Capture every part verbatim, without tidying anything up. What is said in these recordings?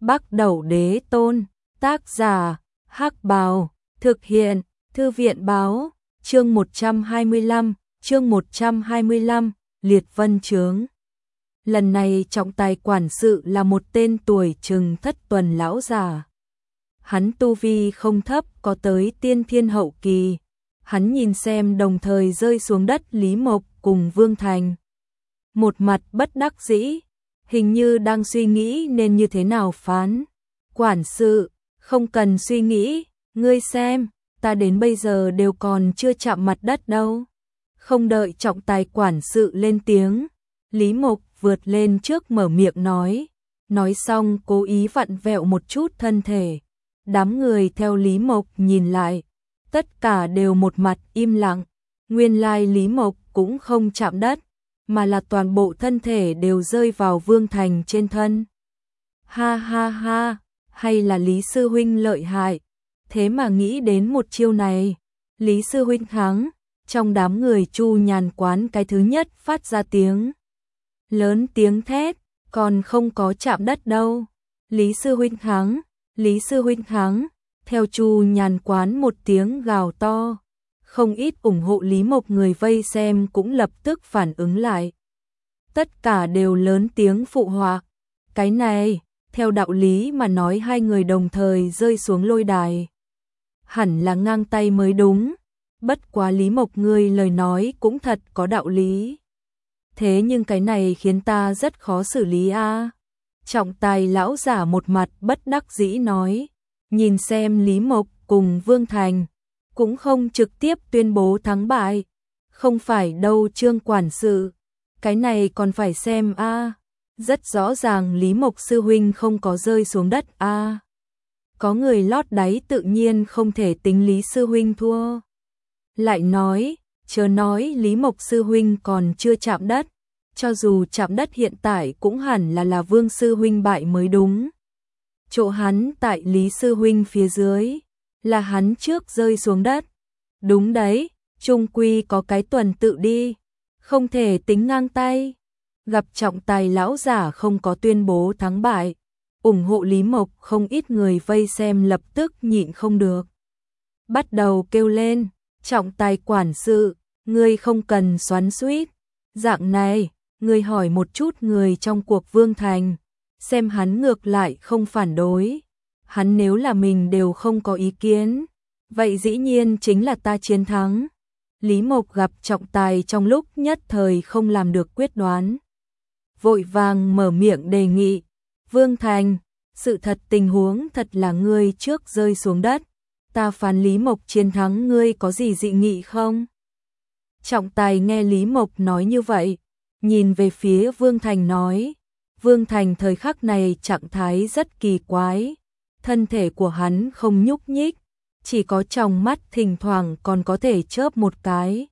Bắc Đẩu Đế Tôn, tác giả, Hắc Bào, thực hiện, Thư viện báo, chương một trăm hai mươi lăm, chương một trăm hai mươi lăm, Liệt Vân Chướng. Lần này trọng tài quản sự là một tên tuổi chừng thất tuần lão già. Hắn tu vi không thấp, có tới tiên thiên hậu kỳ. Hắn nhìn xem đồng thời rơi xuống đất Lý Mộc cùng Vương Thành. Một mặt bất đắc dĩ, hình như đang suy nghĩ nên như thế nào phán. Quản sự, không cần suy nghĩ, ngươi xem, ta đến bây giờ đều còn chưa chạm mặt đất đâu. Không đợi trọng tài quản sự lên tiếng, Lý Mộc vượt lên trước mở miệng nói. Nói xong cố ý vặn vẹo một chút thân thể. Đám người theo Lý Mộc nhìn lại, tất cả đều một mặt im lặng. Nguyên lai Lý Mộc cũng không chạm đất, mà là toàn bộ thân thể đều rơi vào Vương Thành trên thân. Ha ha ha, hay là Lý Sư Huynh lợi hại, thế mà nghĩ đến một chiêu này. Lý Sư Huynh thắng, trong đám người Chu Nhàn Quán cái thứ nhất phát ra tiếng. Lớn tiếng thét, còn không có chạm đất đâu. Lý Sư Huynh thắng, Lý Sư Huynh thắng, theo Chu Nhàn Quán một tiếng gào to. Không ít ủng hộ Lý Mộc người vây xem cũng lập tức phản ứng lại. Tất cả đều lớn tiếng phụ họa. Cái này, theo đạo lý mà nói hai người đồng thời rơi xuống lôi đài. Hẳn là ngang tay mới đúng. Bất quá Lý Mộc ngươi lời nói cũng thật có đạo lý. Thế nhưng cái này khiến ta rất khó xử lý a. À. Trọng tài lão giả một mặt bất đắc dĩ nói. Nhìn xem Lý Mộc cùng Vương Thành cũng không trực tiếp tuyên bố thắng bại. Không phải đâu Trương quản sự, cái này còn phải xem a. À. Rất rõ ràng Lý Mộc sư huynh không có rơi xuống đất a. À. Có người lót đáy tự nhiên không thể tính Lý sư huynh thua. Lại nói, chớ nói Lý Mộc sư huynh còn chưa chạm đất, cho dù chạm đất hiện tại cũng hẳn là là Vương sư huynh bại mới đúng. Chỗ hắn tại Lý sư huynh phía dưới, là hắn trước rơi xuống đất. Đúng đấy, chung quy có cái tuần tự đi, không thể tính ngang tay. Gặp trọng tài lão giả không có tuyên bố thắng bại, ủng hộ Lý Mộc không ít người vây xem lập tức nhịn không được. Bắt đầu kêu lên, trọng tài quản sự, ngươi không cần xoắn xuýt. Dạng này, ngươi hỏi một chút người trong cuộc Vương Thành, xem hắn ngược lại không phản đối. Hắn nếu là mình đều không có ý kiến, vậy dĩ nhiên chính là ta chiến thắng. Lý Mộc gặp trọng tài trong lúc nhất thời không làm được quyết đoán. Vội vàng mở miệng đề nghị. Vương Thành, sự thật tình huống thật là ngươi trước rơi xuống đất. Ta phán Lý Mộc chiến thắng, ngươi có gì dị nghị không? Trọng tài nghe Lý Mộc nói như vậy, nhìn về phía Vương Thành nói. Vương Thành thời khắc này trạng thái rất kỳ quái. Thân thể của hắn không nhúc nhích, chỉ có tròng mắt thỉnh thoảng còn có thể chớp một cái.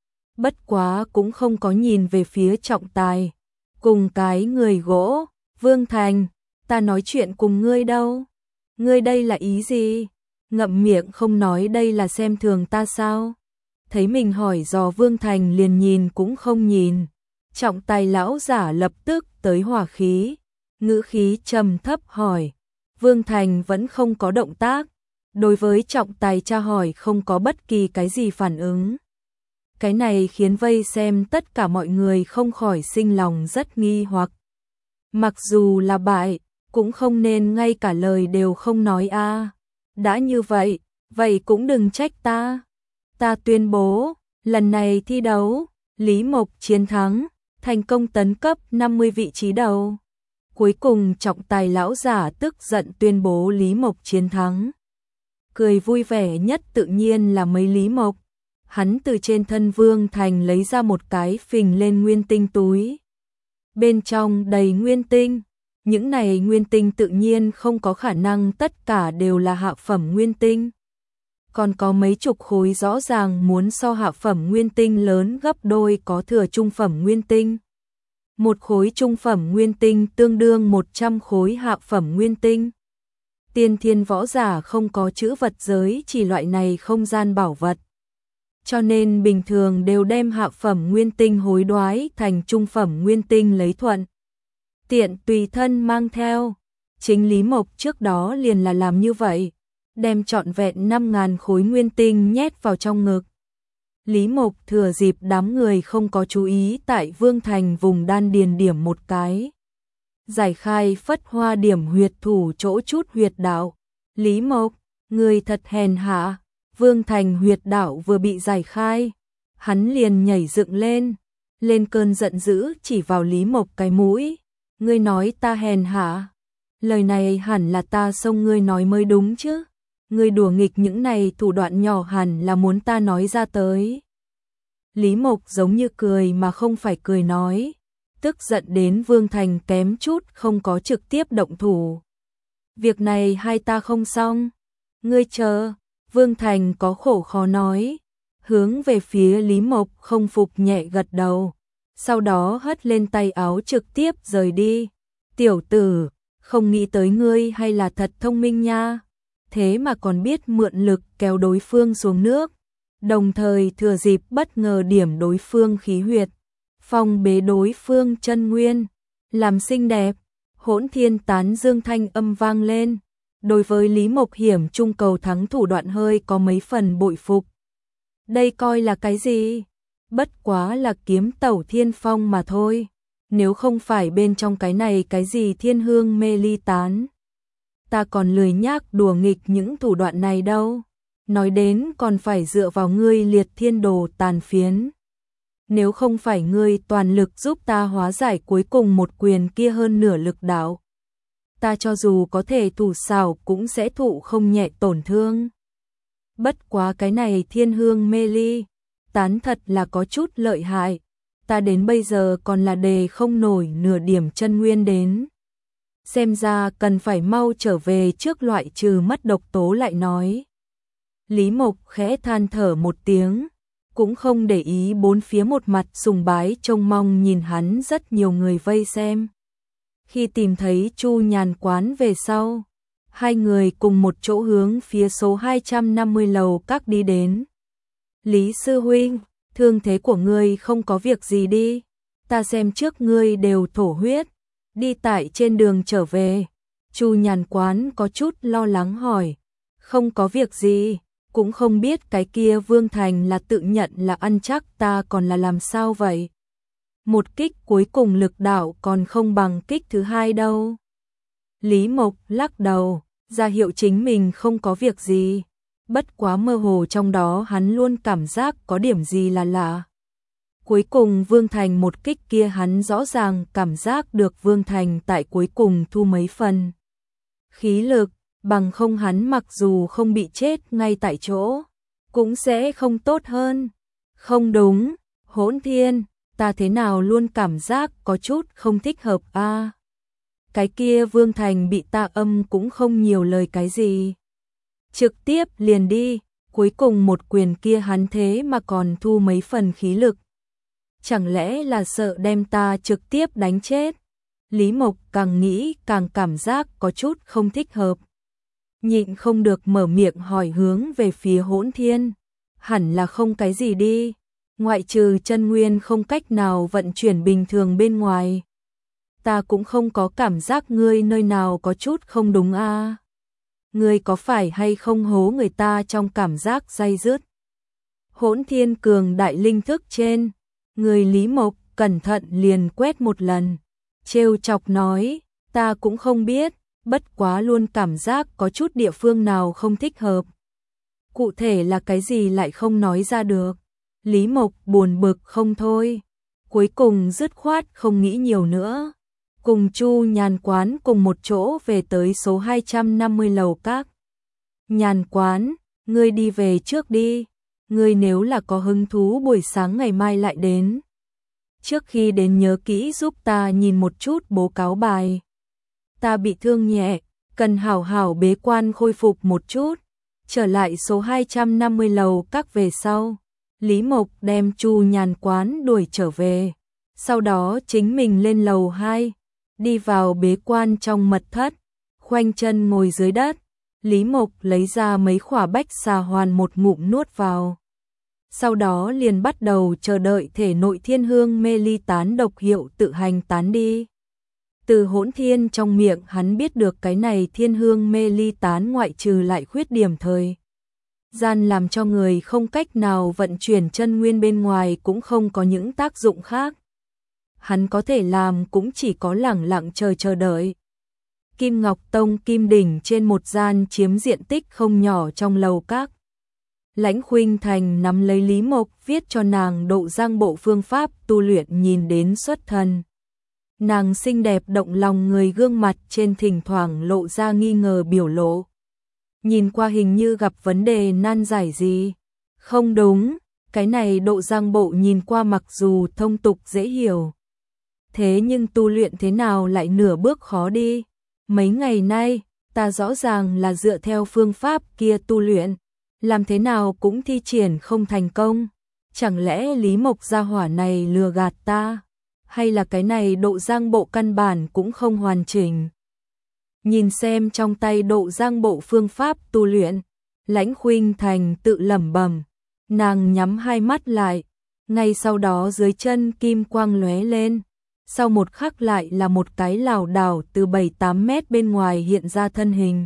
Bất quá cũng không có nhìn về phía trọng tài. Cùng cái người gỗ, Vương Thành, ta nói chuyện cùng ngươi đâu? Ngươi đây là ý gì? Ngậm miệng không nói đây là xem thường ta sao? Thấy mình hỏi dò Vương Thành liền nhìn cũng không nhìn. Trọng tài lão giả lập tức tới hỏa khí, ngữ khí trầm thấp hỏi. Vương Thành vẫn không có động tác, đối với trọng tài tra hỏi không có bất kỳ cái gì phản ứng. Cái này khiến vây xem tất cả mọi người không khỏi sinh lòng rất nghi hoặc. Mặc dù là bại, cũng không nên ngay cả lời đều không nói a. À. Đã như vậy, vậy cũng đừng trách ta. Ta tuyên bố, lần này thi đấu, Lý Mộc chiến thắng, thành công tấn cấp năm mươi vị trí đầu. Cuối cùng trọng tài lão giả tức giận tuyên bố Lý Mộc chiến thắng. Cười vui vẻ nhất tự nhiên là mấy Lý Mộc. Hắn từ trên thân Vương Thành lấy ra một cái phình lên nguyên tinh túi. Bên trong đầy nguyên tinh. Những này nguyên tinh tự nhiên không có khả năng tất cả đều là hạ phẩm nguyên tinh. Còn có mấy chục khối rõ ràng muốn so hạ phẩm nguyên tinh lớn gấp đôi có thừa trung phẩm nguyên tinh. Một khối trung phẩm nguyên tinh tương đương một trăm khối hạ phẩm nguyên tinh. Tiên thiên võ giả không có chữ vật giới chỉ loại này không gian bảo vật. Cho nên bình thường đều đem hạ phẩm nguyên tinh hối đoái thành trung phẩm nguyên tinh lấy thuận. Tiện tùy thân mang theo. Chính Lý Mộc trước đó liền là làm như vậy, đem trọn vẹn năm ngàn khối nguyên tinh nhét vào trong ngực. Lý Mộc thừa dịp đám người không có chú ý tại Vương Thành vùng đan điền điểm một cái. Giải khai phất hoa điểm huyệt thủ chỗ chút huyệt đạo. Lý Mộc, người thật hèn hạ. Vương Thành huyệt đạo vừa bị giải khai, hắn liền nhảy dựng lên, lên cơn giận dữ chỉ vào Lý Mộc cái mũi. Ngươi nói ta hèn hạ? Lời này hẳn là ta xông ngươi nói mới đúng chứ. Ngươi đùa nghịch những này thủ đoạn nhỏ hẳn là muốn ta nói ra tới. Lý Mộc giống như cười mà không phải cười nói, tức giận đến Vương Thành kém chút không có trực tiếp động thủ. Việc này hai ta không xong, ngươi chờ. Vương Thành có khổ khó nói, hướng về phía Lý Mộc không phục nhẹ gật đầu, sau đó hất lên tay áo trực tiếp rời đi. Tiểu tử, không nghĩ tới ngươi hay là thật thông minh nha, thế mà còn biết mượn lực kéo đối phương xuống nước, đồng thời thừa dịp bất ngờ điểm đối phương khí huyệt, phong bế đối phương chân nguyên, làm xinh đẹp. Hỗn Thiên tán dương thanh âm vang lên. Đối với Lý Mộc hiểm trung cầu thắng thủ đoạn hơi có mấy phần bội phục. Đây coi là cái gì? Bất quá là kiếm tẩu thiên phong mà thôi. Nếu không phải bên trong cái này cái gì thiên hương mê ly tán, ta còn lười nhác đùa nghịch những thủ đoạn này đâu. Nói đến còn phải dựa vào ngươi liệt thiên đồ tàn phiến. Nếu không phải ngươi toàn lực giúp ta hóa giải cuối cùng một quyền kia hơn nửa lực đạo, ta cho dù có thể thủ xảo cũng sẽ thụ không nhẹ tổn thương. Bất quá cái này thiên hương mê ly tán thật là có chút lợi hại, ta đến bây giờ còn là đề không nổi nửa điểm chân nguyên đến. Xem ra cần phải mau trở về trước loại trừ mất độc tố lại nói. Lý Mộc khẽ than thở một tiếng, cũng không để ý bốn phía một mặt sùng bái trông mong nhìn hắn rất nhiều người vây xem. Khi tìm thấy Chu Nhàn Quán về sau, hai người cùng một chỗ hướng phía số hai trăm năm mươi lầu các đi đến. Lý sư huynh, thương thế của ngươi không có việc gì đi, ta xem trước ngươi đều thổ huyết, đi tại trên đường trở về. Chu Nhàn Quán có chút lo lắng hỏi, không có việc gì, cũng không biết cái kia Vương Thành là tự nhận là ăn chắc ta còn là làm sao vậy. Một kích cuối cùng lực đạo còn không bằng kích thứ hai đâu. Lý Mộc lắc đầu, ra hiệu chính mình không có việc gì. Bất quá mơ hồ trong đó hắn luôn cảm giác có điểm gì là lạ. Cuối cùng Vương Thành một kích kia hắn rõ ràng cảm giác được Vương Thành tại cuối cùng thu mấy phần khí lực, bằng không hắn mặc dù không bị chết ngay tại chỗ, cũng sẽ không tốt hơn. Không đúng, Hỗn Thiên, ta thế nào luôn cảm giác có chút không thích hợp a. À, cái kia Vương Thành bị ta âm cũng không nhiều lời cái gì, trực tiếp liền đi, cuối cùng một quyền kia hắn thế mà còn thu mấy phần khí lực. Chẳng lẽ là sợ đem ta trực tiếp đánh chết? Lý Mộc càng nghĩ càng cảm giác có chút không thích hợp. Nhịn không được mở miệng hỏi hướng về phía Hỗn Thiên. Hẳn là không cái gì đi, ngoại trừ chân nguyên không cách nào vận chuyển bình thường bên ngoài. Ta cũng không có cảm giác ngươi nơi nào có chút không đúng a. À, ngươi có phải hay không hố người ta trong cảm giác day dứt? Hỗn Thiên cường đại linh thức trên người Lý Mộc cẩn thận liền quét một lần, trêu chọc nói, ta cũng không biết, bất quá luôn cảm giác có chút địa phương nào không thích hợp. Cụ thể là cái gì lại không nói ra được. Lý Mộc buồn bực không thôi, cuối cùng dứt khoát không nghĩ nhiều nữa, cùng Chu Nhàn Quán cùng một chỗ về tới số hai trăm năm mươi lầu các. Nhàn Quán, ngươi đi về trước đi, ngươi nếu là có hứng thú buổi sáng ngày mai lại đến. Trước khi đến nhớ kỹ giúp ta nhìn một chút bố cáo bài. Ta bị thương nhẹ, cần hảo hảo bế quan khôi phục một chút. Trở lại số hai trăm năm mươi lầu các về sau, Lý Mộc đem Chu Nhàn Quán đuổi trở về. Sau đó chính mình lên lầu hai, đi vào bế quan trong mật thất, khoanh chân ngồi dưới đất. Lý Mộc lấy ra mấy khỏa bách xà hoàn một ngụm nuốt vào. Sau đó liền bắt đầu chờ đợi thể nội thiên hương mê ly tán độc hiệu tự hành tán đi. Từ Hỗn Thiên trong miệng hắn biết được cái này thiên hương mê ly tán ngoại trừ lại khuyết điểm thời gian làm cho người không cách nào vận chuyển chân nguyên bên ngoài cũng không có những tác dụng khác. Hắn có thể làm cũng chỉ có lẳng lặng chờ chờ đợi. Kim Ngọc Tông Kim Đỉnh trên một gian chiếm diện tích không nhỏ trong lầu các. Lãnh Khuynh Thành nắm lấy Lý Mộc viết cho nàng độ giang bộ phương pháp tu luyện nhìn đến xuất thần. Nàng xinh đẹp động lòng người gương mặt trên thỉnh thoảng lộ ra nghi ngờ biểu lộ. Nhìn qua hình như gặp vấn đề nan giải gì. Không đúng, cái này độ giang bộ nhìn qua mặc dù thông tục dễ hiểu. Thế nhưng tu luyện thế nào lại nửa bước khó đi. Mấy ngày nay, ta rõ ràng là dựa theo phương pháp kia tu luyện. Làm thế nào cũng thi triển không thành công. Chẳng lẽ Lý Mộc gia hỏa này lừa gạt ta? Hay là cái này độ giang bộ căn bản cũng không hoàn chỉnh? Nhìn xem trong tay độ giang bộ phương pháp tu luyện, Lãnh Khuynh Thành tự lẩm bẩm, nàng nhắm hai mắt lại, ngay sau đó dưới chân kim quang lóe lên, sau một khắc lại là một cái lảo đảo từ bảy tám mét bên ngoài hiện ra thân hình.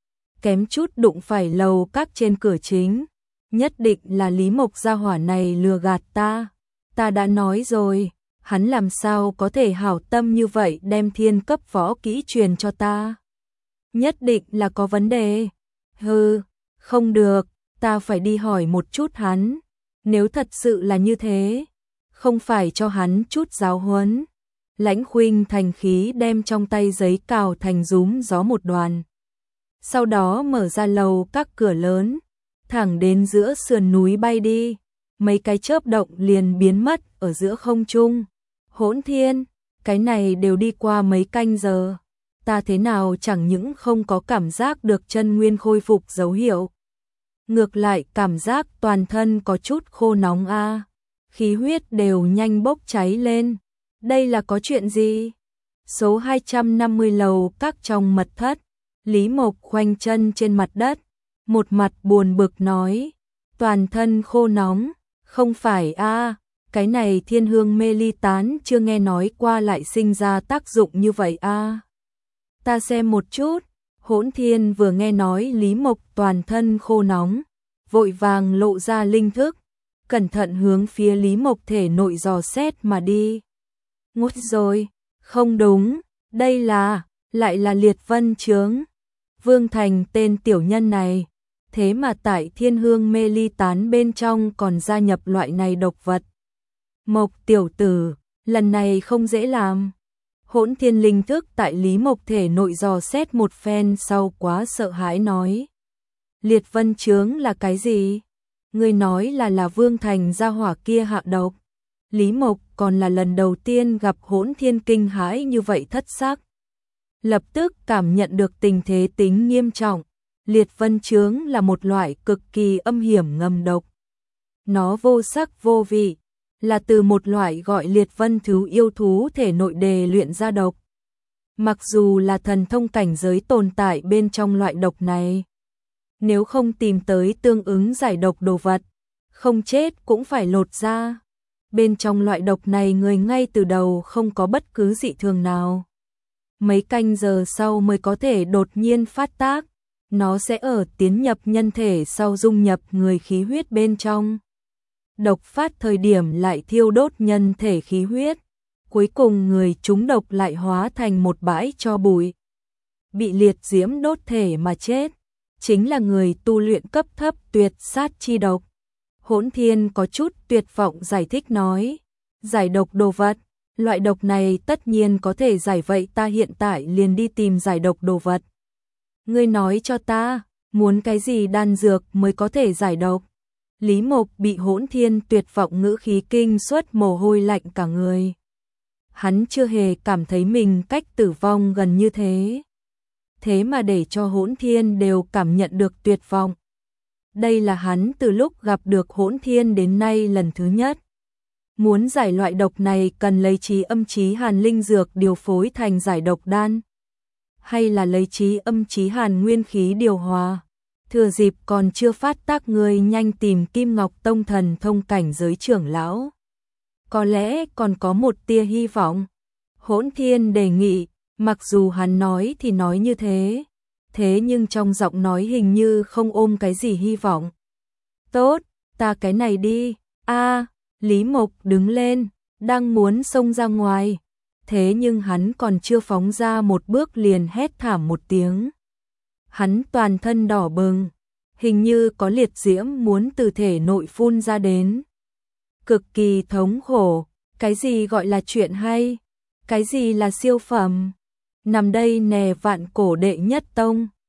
Kém chút đụng phải lầu các trên cửa chính, nhất định là Lý Mộc gia hỏa này lừa gạt ta, ta đã nói rồi. Hắn làm sao có thể hảo tâm như vậy đem thiên cấp võ kỹ truyền cho ta? Nhất định là có vấn đề. Hừ, không được, ta phải đi hỏi một chút hắn. Nếu thật sự là như thế, không phải cho hắn chút giáo huấn. Lãnh Khuynh Thành khí đem trong tay giấy cào thành rúm gió một đoàn. Sau đó mở ra lầu các cửa lớn, thẳng đến giữa sườn núi bay đi. Mấy cái chớp động liền biến mất ở giữa không trung. Hỗn Thiên, cái này đều đi qua mấy canh giờ, ta thế nào chẳng những không có cảm giác được chân nguyên khôi phục dấu hiệu. Ngược lại cảm giác toàn thân có chút khô nóng a, khí huyết đều nhanh bốc cháy lên. Đây là có chuyện gì? Số hai trăm năm mươi lầu các trong mật thất, Lý Mộc khoanh chân trên mặt đất, một mặt buồn bực nói, toàn thân khô nóng, không phải a. Cái này thiên hương mê ly tán chưa nghe nói qua lại sinh ra tác dụng như vậy a. À. Ta xem một chút, Hỗn Thiên vừa nghe nói Lý Mộc toàn thân khô nóng, vội vàng lộ ra linh thức, cẩn thận hướng phía Lý Mộc thể nội dò xét mà đi. Ngút rồi, không đúng, đây là, lại là liệt vân chướng. Vương Thành tên tiểu nhân này, thế mà tại thiên hương mê ly tán bên trong còn gia nhập loại này độc vật. Mộc tiểu tử, lần này không dễ làm. Hỗn Thiên linh thức tại Lý Mộc thể nội dò xét một phen sau quá sợ hãi nói. Liệt vân chướng là cái gì? Ngươi nói là là Vương Thành gia hỏa kia hạ độc. Lý Mộc còn là lần đầu tiên gặp Hỗn Thiên kinh hãi như vậy thất sắc. Lập tức cảm nhận được tình thế tính nghiêm trọng. Liệt vân chướng là một loại cực kỳ âm hiểm ngầm độc. Nó vô sắc vô vị, là từ một loại gọi liệt vân thứ yêu thú thể nội đề luyện ra độc. Mặc dù là thần thông cảnh giới tồn tại bên trong loại độc này, nếu không tìm tới tương ứng giải độc đồ vật, không chết cũng phải lột ra. Bên trong loại độc này người ngay từ đầu không có bất cứ dị thường nào. Mấy canh giờ sau mới có thể đột nhiên phát tác, nó sẽ ở tiến nhập nhân thể sau dung nhập người khí huyết bên trong. Độc phát thời điểm lại thiêu đốt nhân thể khí huyết, cuối cùng người trúng độc lại hóa thành một bãi tro bụi. Bị liệt diễm đốt thể mà chết, chính là người tu luyện cấp thấp tuyệt sát chi độc. Hỗn Thiên có chút tuyệt vọng giải thích nói, giải độc đồ vật, loại độc này tất nhiên có thể giải, vậy ta hiện tại liền đi tìm giải độc đồ vật. Ngươi nói cho ta, muốn cái gì đan dược mới có thể giải độc? Lý Mộc bị Hỗn Thiên tuyệt vọng ngữ khí kinh suất mồ hôi lạnh cả người. Hắn chưa hề cảm thấy mình cách tử vong gần như thế. Thế mà để cho Hỗn Thiên đều cảm nhận được tuyệt vọng. Đây là hắn từ lúc gặp được Hỗn Thiên đến nay lần thứ nhất. Muốn giải loại độc này cần lấy trí âm trí hàn linh dược điều phối thành giải độc đan, hay là lấy trí âm trí hàn nguyên khí điều hòa. Thừa dịp còn chưa phát tác, người nhanh tìm Kim Ngọc Tông thần thông cảnh giới trưởng lão. Có lẽ còn có một tia hy vọng. Hỗn Thiên đề nghị, Mặc dù hắn nói thì nói như thế, thế nhưng trong giọng nói hình như không ôm cái gì hy vọng. Tốt, ta cái này đi. A, Lý Mộc đứng lên, đang muốn xông ra ngoài. Thế nhưng hắn còn chưa phóng ra một bước liền hét thảm một tiếng. Hắn toàn thân đỏ bừng, hình như có liệt diễm muốn từ thể nội phun ra đến. Cực kỳ thống khổ, cái gì gọi là chuyện hay, cái gì là siêu phẩm. Nằm đây nè vạn cổ đệ nhất tông,